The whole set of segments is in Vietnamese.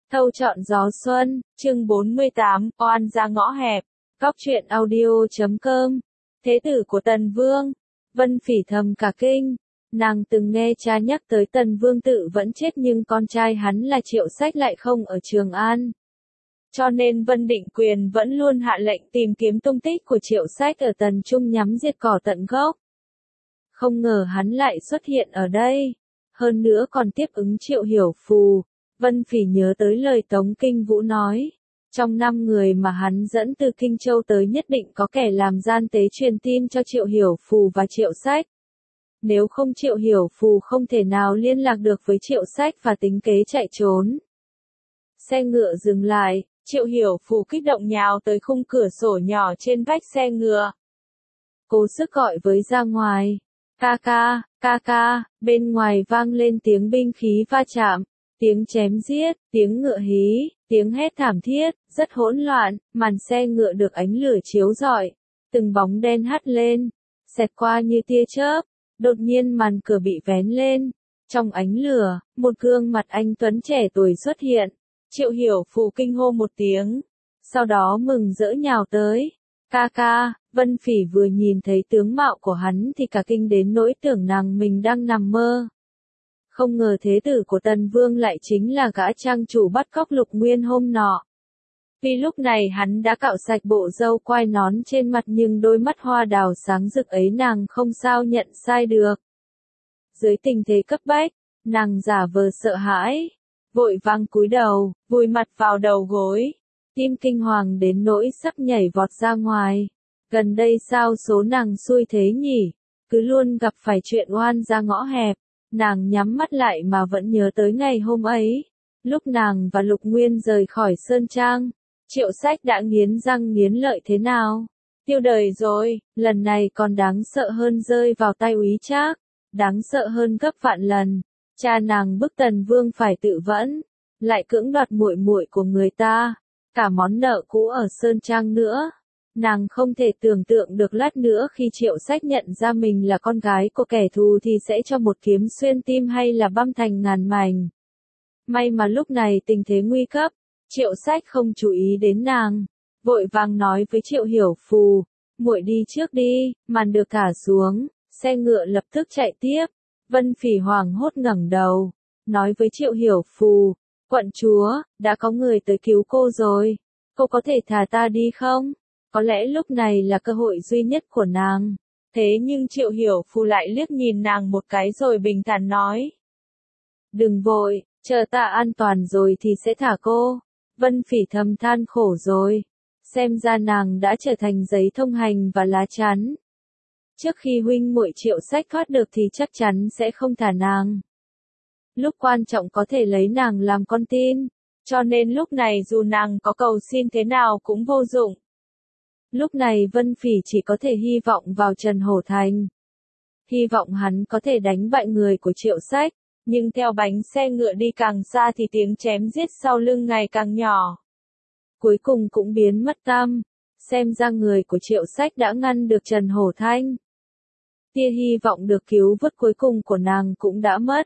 Thâu chọn gió xuân, chương 48, oan ra ngõ hẹp, góc truyện audio.com. Thế tử của Tần Vương, Vân Phỉ thầm cả kinh, nàng từng nghe cha nhắc tới Tần Vương tự vẫn chết nhưng con trai hắn là Triệu Sách lại không ở Trường An. Cho nên Vân Định Quyền vẫn luôn hạ lệnh tìm kiếm tung tích của Triệu Sách ở Tần Trung nhắm diệt cỏ tận gốc. Không ngờ hắn lại xuất hiện ở đây, hơn nữa còn tiếp ứng Triệu Hiểu Phù. Vân Phỉ nhớ tới lời Tống Kinh Vũ nói, trong 5 người mà hắn dẫn từ Kinh Châu tới nhất định có kẻ làm gian tế truyền tin cho Triệu Hiểu Phù và Triệu Sách. Nếu không Triệu Hiểu Phù không thể nào liên lạc được với Triệu Sách và tính kế chạy trốn. Xe ngựa dừng lại, Triệu Hiểu Phù kích động nhào tới khung cửa sổ nhỏ trên vách xe ngựa. Cố sức gọi với ra ngoài, ca ca, bên ngoài vang lên tiếng binh khí va chạm. Tiếng chém giết, tiếng ngựa hí, tiếng hét thảm thiết, rất hỗn loạn, màn xe ngựa được ánh lửa chiếu rọi, từng bóng đen hắt lên, xẹt qua như tia chớp, đột nhiên màn cửa bị vén lên, trong ánh lửa, một gương mặt anh tuấn trẻ tuổi xuất hiện, Triệu Hiểu Phù kinh hô một tiếng, sau đó mừng rỡ nhào tới, ca, Vân Phỉ vừa nhìn thấy tướng mạo của hắn thì cả kinh đến nỗi tưởng rằng mình đang nằm mơ. Không ngờ thế tử của Tần Vương lại chính là gã trang chủ bắt cóc Lục Nguyên hôm nọ. Vì lúc này hắn đã cạo sạch bộ râu quai nón trên mặt nhưng đôi mắt hoa đào sáng rực ấy nàng không sao nhận sai được. Dưới tình thế cấp bách, nàng giả vờ sợ hãi, vội vàng cúi đầu, vùi mặt vào đầu gối, tim kinh hoàng đến nỗi sắp nhảy vọt ra ngoài. Gần đây sao số nàng xui thế nhỉ, cứ luôn gặp phải chuyện oan ra ngõ hẹp. Nàng nhắm mắt lại mà vẫn nhớ tới ngày hôm ấy, lúc nàng và Lục Nguyên rời khỏi Sơn Trang, Triệu Sách đã nghiến răng nghiến lợi thế nào. Tiêu đời rồi, lần này còn đáng sợ hơn rơi vào tay Úy Trác, đáng sợ hơn gấp vạn lần. Cha nàng bức Tần Vương phải tự vẫn, lại cưỡng đoạt muội muội của người ta, cả món nợ cũ ở Sơn Trang nữa. Nàng không thể tưởng tượng được lát nữa khi Triệu Sách nhận ra mình là con gái của kẻ thù thì sẽ cho một kiếm xuyên tim hay là băm thành ngàn mảnh. May mà lúc này tình thế nguy cấp, Triệu Sách không chú ý đến nàng, vội vàng nói với Triệu Hiểu Phù, muội đi trước đi, màn được thả xuống, xe ngựa lập tức chạy tiếp. Vân Phỉ hoảng hốt ngẩng đầu, nói với Triệu Hiểu Phù, quận chúa, đã có người tới cứu cô rồi, cô có thể thả ta đi không? Có lẽ lúc này là cơ hội duy nhất của nàng. Thế nhưng Triệu Hiểu Phù lại liếc nhìn nàng một cái rồi bình thản nói. Đừng vội, chờ ta an toàn rồi thì sẽ thả cô. Vân Phỉ thầm than khổ rồi. Xem ra nàng đã trở thành giấy thông hành và lá chắn. Trước khi huynh muội Triệu Sách thoát được thì chắc chắn sẽ không thả nàng. Lúc quan trọng có thể lấy nàng làm con tin. Cho nên lúc này dù nàng có cầu xin thế nào cũng vô dụng. Lúc này Vân Phỉ chỉ có thể hy vọng vào Trần Hổ Thành. Hy vọng hắn có thể đánh bại người của Triệu Sách, nhưng theo bánh xe ngựa đi càng xa thì tiếng chém giết sau lưng ngày càng nhỏ. Cuối cùng cũng biến mất tăm, xem ra người của Triệu Sách đã ngăn được Trần Hổ Thanh. Tia hy vọng được cứu vớt cuối cùng của nàng cũng đã mất.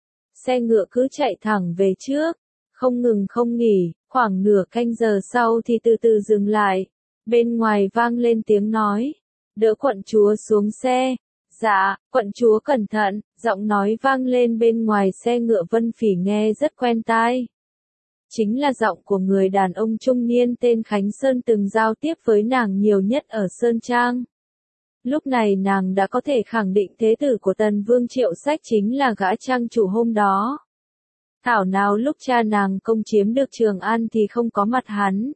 Xe ngựa cứ chạy thẳng về trước, không ngừng không nghỉ, khoảng nửa canh giờ sau thì từ từ dừng lại. Bên ngoài vang lên tiếng nói, đỡ quận chúa xuống xe. Dạ, quận chúa cẩn thận, giọng nói vang lên bên ngoài xe ngựa. Vân Phỉ nghe rất quen tai. Chính là giọng của người đàn ông trung niên tên Khánh Sơn từng giao tiếp với nàng nhiều nhất ở Sơn Trang. Lúc này nàng đã có thể khẳng định thế tử của Tần Vương Triệu Sách chính là gã trang chủ hôm đó. Thảo nào lúc cha nàng công chiếm được Trường An thì không có mặt hắn.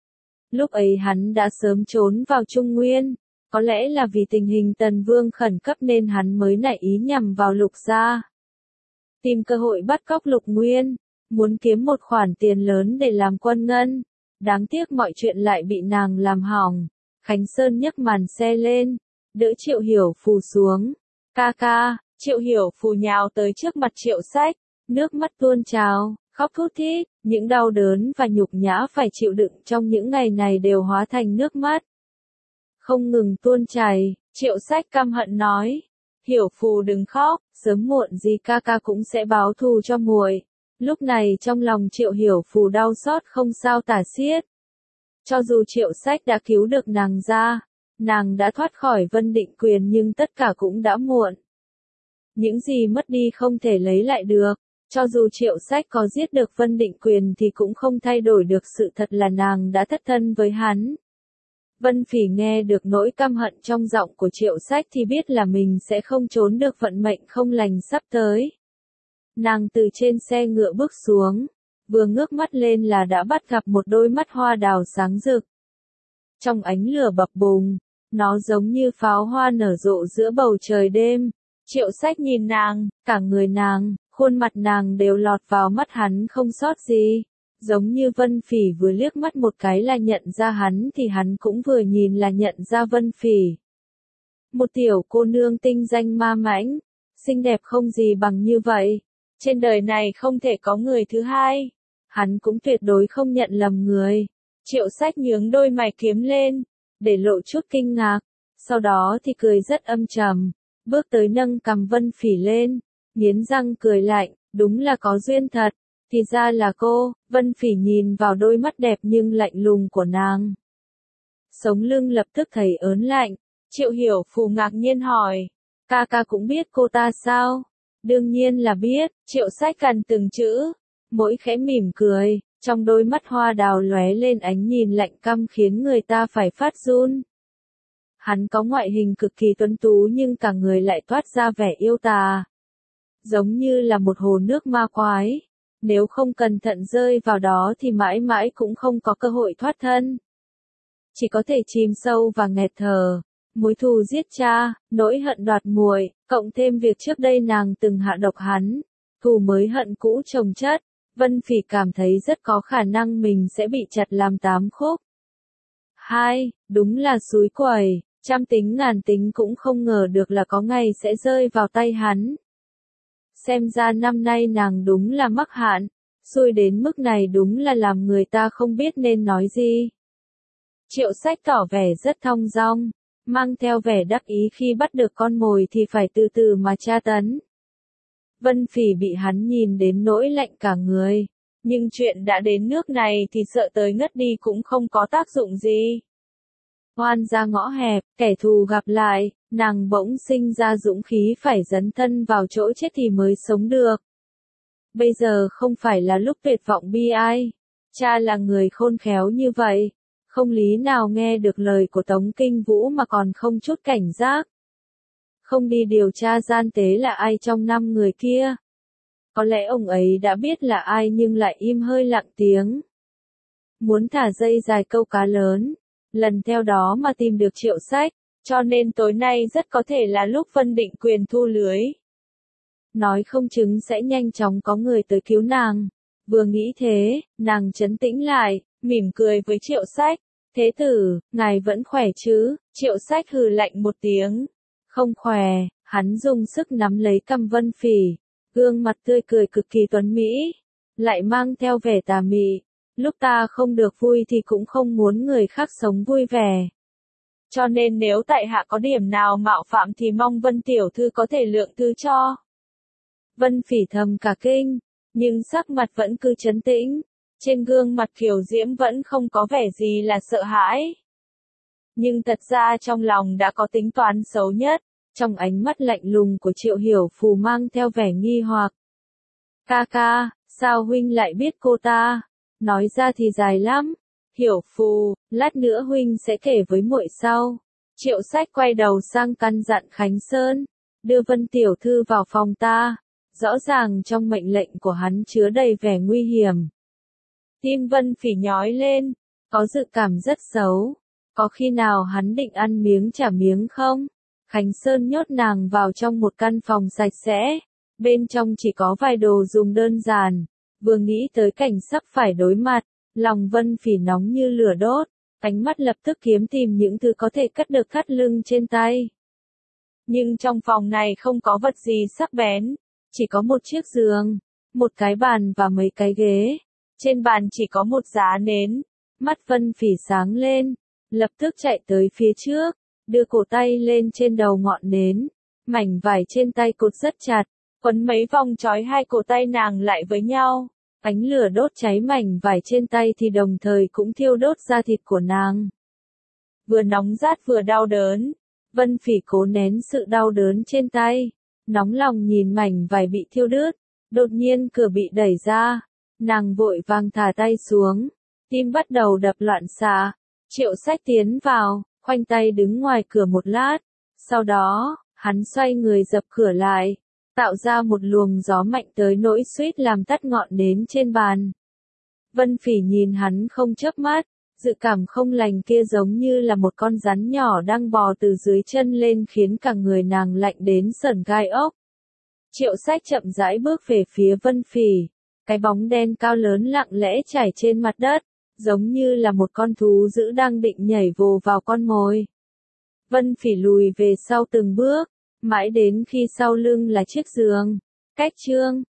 Lúc ấy hắn đã sớm trốn vào Trung Nguyên, có lẽ là vì tình hình Tần Vương khẩn cấp nên hắn mới nảy ý nhằm vào Lục gia. Tìm cơ hội bắt cóc Lục Nguyên, muốn kiếm một khoản tiền lớn để làm quân ngân. Đáng tiếc mọi chuyện lại bị nàng làm hỏng. Khánh Sơn nhấc màn xe lên, đỡ Triệu Hiểu Phù xuống. Ca, Triệu Hiểu Phù nhào tới trước mặt Triệu Sách, nước mắt tuôn trào. Khóc thút thít, những đau đớn và nhục nhã phải chịu đựng trong những ngày này đều hóa thành nước mắt. Không ngừng tuôn chảy, Triệu Sách căm hận nói. Hiểu Phù đừng khóc, sớm muộn gì ca cũng sẽ báo thù cho muội. Lúc này trong lòng Triệu Hiểu Phù đau xót không sao tả xiết. Cho dù Triệu Sách đã cứu được nàng ra, nàng đã thoát khỏi Vân Định Quyền nhưng tất cả cũng đã muộn. Những gì mất đi không thể lấy lại được, cho dù Triệu Sách có giết được Vân Định Quyền thì cũng không thay đổi được sự thật là nàng đã thất thân với hắn. Vân Phỉ nghe được nỗi căm hận trong giọng của Triệu Sách thì biết là mình sẽ không trốn được vận mệnh không lành sắp tới. Nàng từ trên xe ngựa bước xuống, vừa ngước mắt lên là đã bắt gặp một đôi mắt hoa đào sáng rực. Trong ánh lửa bập bùng, nó giống như pháo hoa nở rộ giữa bầu trời đêm. Triệu Sách nhìn nàng, cả người nàng, khuôn mặt nàng đều lọt vào mắt hắn không sót gì. Giống như Vân Phỉ vừa liếc mắt một cái là nhận ra hắn thì hắn cũng vừa nhìn là nhận ra Vân Phỉ. Một tiểu cô nương tinh danh ma mãnh, xinh đẹp không gì bằng như vậy. Trên đời này không thể có người thứ hai. Hắn cũng tuyệt đối không nhận lầm người. Triệu Sách nhướng đôi mày kiếm lên, để lộ chút kinh ngạc. Sau đó thì cười rất âm trầm, bước tới nâng cằm Vân Phỉ lên, nghiến răng cười lạnh, đúng là có duyên thật. Thì ra là cô. Vân Phỉ nhìn vào đôi mắt đẹp nhưng lạnh lùng của nàng. Sống lưng lập tức thấy ớn lạnh. Triệu Hiểu Phù ngạc nhiên hỏi, ca ca cũng biết cô ta sao? Đương nhiên là biết. Triệu Sách cằn từng chữ, mỗi khẽ mỉm cười, trong đôi mắt hoa đào lóe lên ánh nhìn lạnh căm khiến người ta phải phát run. Hắn có ngoại hình cực kỳ tuấn tú nhưng cả người lại toát ra vẻ yêu tà. Giống như là một hồ nước ma quái. Nếu không cẩn thận rơi vào đó thì mãi mãi cũng không có cơ hội thoát thân. Chỉ có thể chìm sâu và nghẹt thở. Mối thù giết cha, nỗi hận đoạt muội, cộng thêm việc trước đây nàng từng hạ độc hắn. Thù mới hận cũ chồng chất. Vân Phỉ cảm thấy rất có khả năng mình sẽ bị chặt làm 8 khúc. Đúng là xúi quẩy, trăm tính ngàn tính cũng không ngờ được là có ngày sẽ rơi vào tay hắn. Xem ra năm nay nàng đúng là mắc hạn, xui đến mức này đúng là làm người ta không biết nên nói gì. Triệu Sách tỏ vẻ rất thong dong, mang theo vẻ đắc ý khi bắt được con mồi thì phải từ từ mà tra tấn. Vân Phỉ bị hắn nhìn đến nỗi lạnh cả người, nhưng chuyện đã đến nước này thì sợ tới ngất đi cũng không có tác dụng gì. Oan ra ngõ hẹp, kẻ thù gặp lại, nàng bỗng sinh ra dũng khí phải dấn thân vào chỗ chết thì mới sống được. Bây giờ không phải là lúc tuyệt vọng bi ai. Cha là người khôn khéo như vậy, không lý nào nghe được lời của Tống Kinh Vũ mà còn không chút cảnh giác. Không đi điều tra gian tế là ai trong 5 người kia. Có lẽ ông ấy đã biết là ai nhưng lại im hơi lặng tiếng. Muốn thả dây dài câu cá lớn. Lần theo đó mà tìm được Triệu Sách, cho nên tối nay rất có thể là lúc Vân Định Quyền thu lưới. Nói không chừng sẽ nhanh chóng có người tới cứu nàng. Vừa nghĩ thế, nàng trấn tĩnh lại, mỉm cười với Triệu Sách. Thế tử, ngài vẫn khỏe chứ? Triệu Sách hừ lạnh một tiếng. Không khỏe, hắn dùng sức nắm lấy cằm Vân Phỉ. Gương mặt tươi cười cực kỳ tuấn mỹ, lại mang theo vẻ tà mị. Lúc ta không được vui thì cũng không muốn người khác sống vui vẻ. Cho nên nếu tại hạ có điểm nào mạo phạm thì mong Vân tiểu thư có thể lượng thứ cho. Vân Phỉ thầm cả kinh, nhưng sắc mặt vẫn cứ trấn tĩnh. Trên gương mặt kiều diễm vẫn không có vẻ gì là sợ hãi. Nhưng thật ra trong lòng đã có tính toán xấu nhất. Trong ánh mắt lạnh lùng của Triệu Hiểu Phù mang theo vẻ nghi hoặc. Ca ca, sao huynh lại biết cô ta? Nói ra thì dài lắm. Hiểu Phù, lát nữa huynh sẽ kể với muội sau. Triệu Sách quay đầu sang căn dặn Khánh Sơn. Đưa Vân tiểu thư vào phòng ta. Rõ ràng trong mệnh lệnh của hắn chứa đầy vẻ nguy hiểm. Tim Vân Phỉ nhói lên. Có dự cảm rất xấu. Có khi nào hắn định ăn miếng trả miếng không? Khánh Sơn nhốt nàng vào trong một căn phòng sạch sẽ. Bên trong chỉ có vài đồ dùng đơn giản. Vừa nghĩ tới cảnh sắp phải đối mặt, lòng Vân Phỉ nóng như lửa đốt, ánh mắt lập tức kiếm tìm những thứ có thể cắt được thắt lưng trên tay. Nhưng trong phòng này không có vật gì sắc bén, chỉ có một chiếc giường, một cái bàn và mấy cái ghế. Trên bàn chỉ có một giá nến. Mắt Vân Phỉ sáng lên, lập tức chạy tới phía trước, đưa cổ tay lên trên đầu ngọn nến. Mảnh vải trên tay cột rất chặt, quấn mấy vòng trói hai cổ tay nàng lại với nhau. Ánh lửa đốt cháy mảnh vải trên tay thì đồng thời cũng thiêu đốt da thịt của nàng. Vừa nóng rát vừa đau đớn, Vân Phỉ cố nén sự đau đớn trên tay, nóng lòng nhìn mảnh vải bị thiêu đốt, đột nhiên cửa bị đẩy ra, nàng vội vàng thả tay xuống, tim bắt đầu đập loạn xạ. Triệu Sách tiến vào, khoanh tay đứng ngoài cửa một lát, sau đó, hắn xoay người dập cửa lại, tạo ra một luồng gió mạnh tới nỗi suýt làm tắt ngọn nến trên bàn. Vân Phỉ nhìn hắn không chớp mắt, dự cảm không lành kia giống như là một con rắn nhỏ đang bò từ dưới chân lên khiến cả người nàng lạnh đến sởn gai ốc. Triệu Sách chậm rãi bước về phía Vân Phỉ, cái bóng đen cao lớn lặng lẽ chảy trên mặt đất, giống như là một con thú dữ đang định nhảy vồ vào con mồi. Vân Phỉ lùi về sau từng bước, mãi đến khi sau lưng là chiếc giường. Cách chương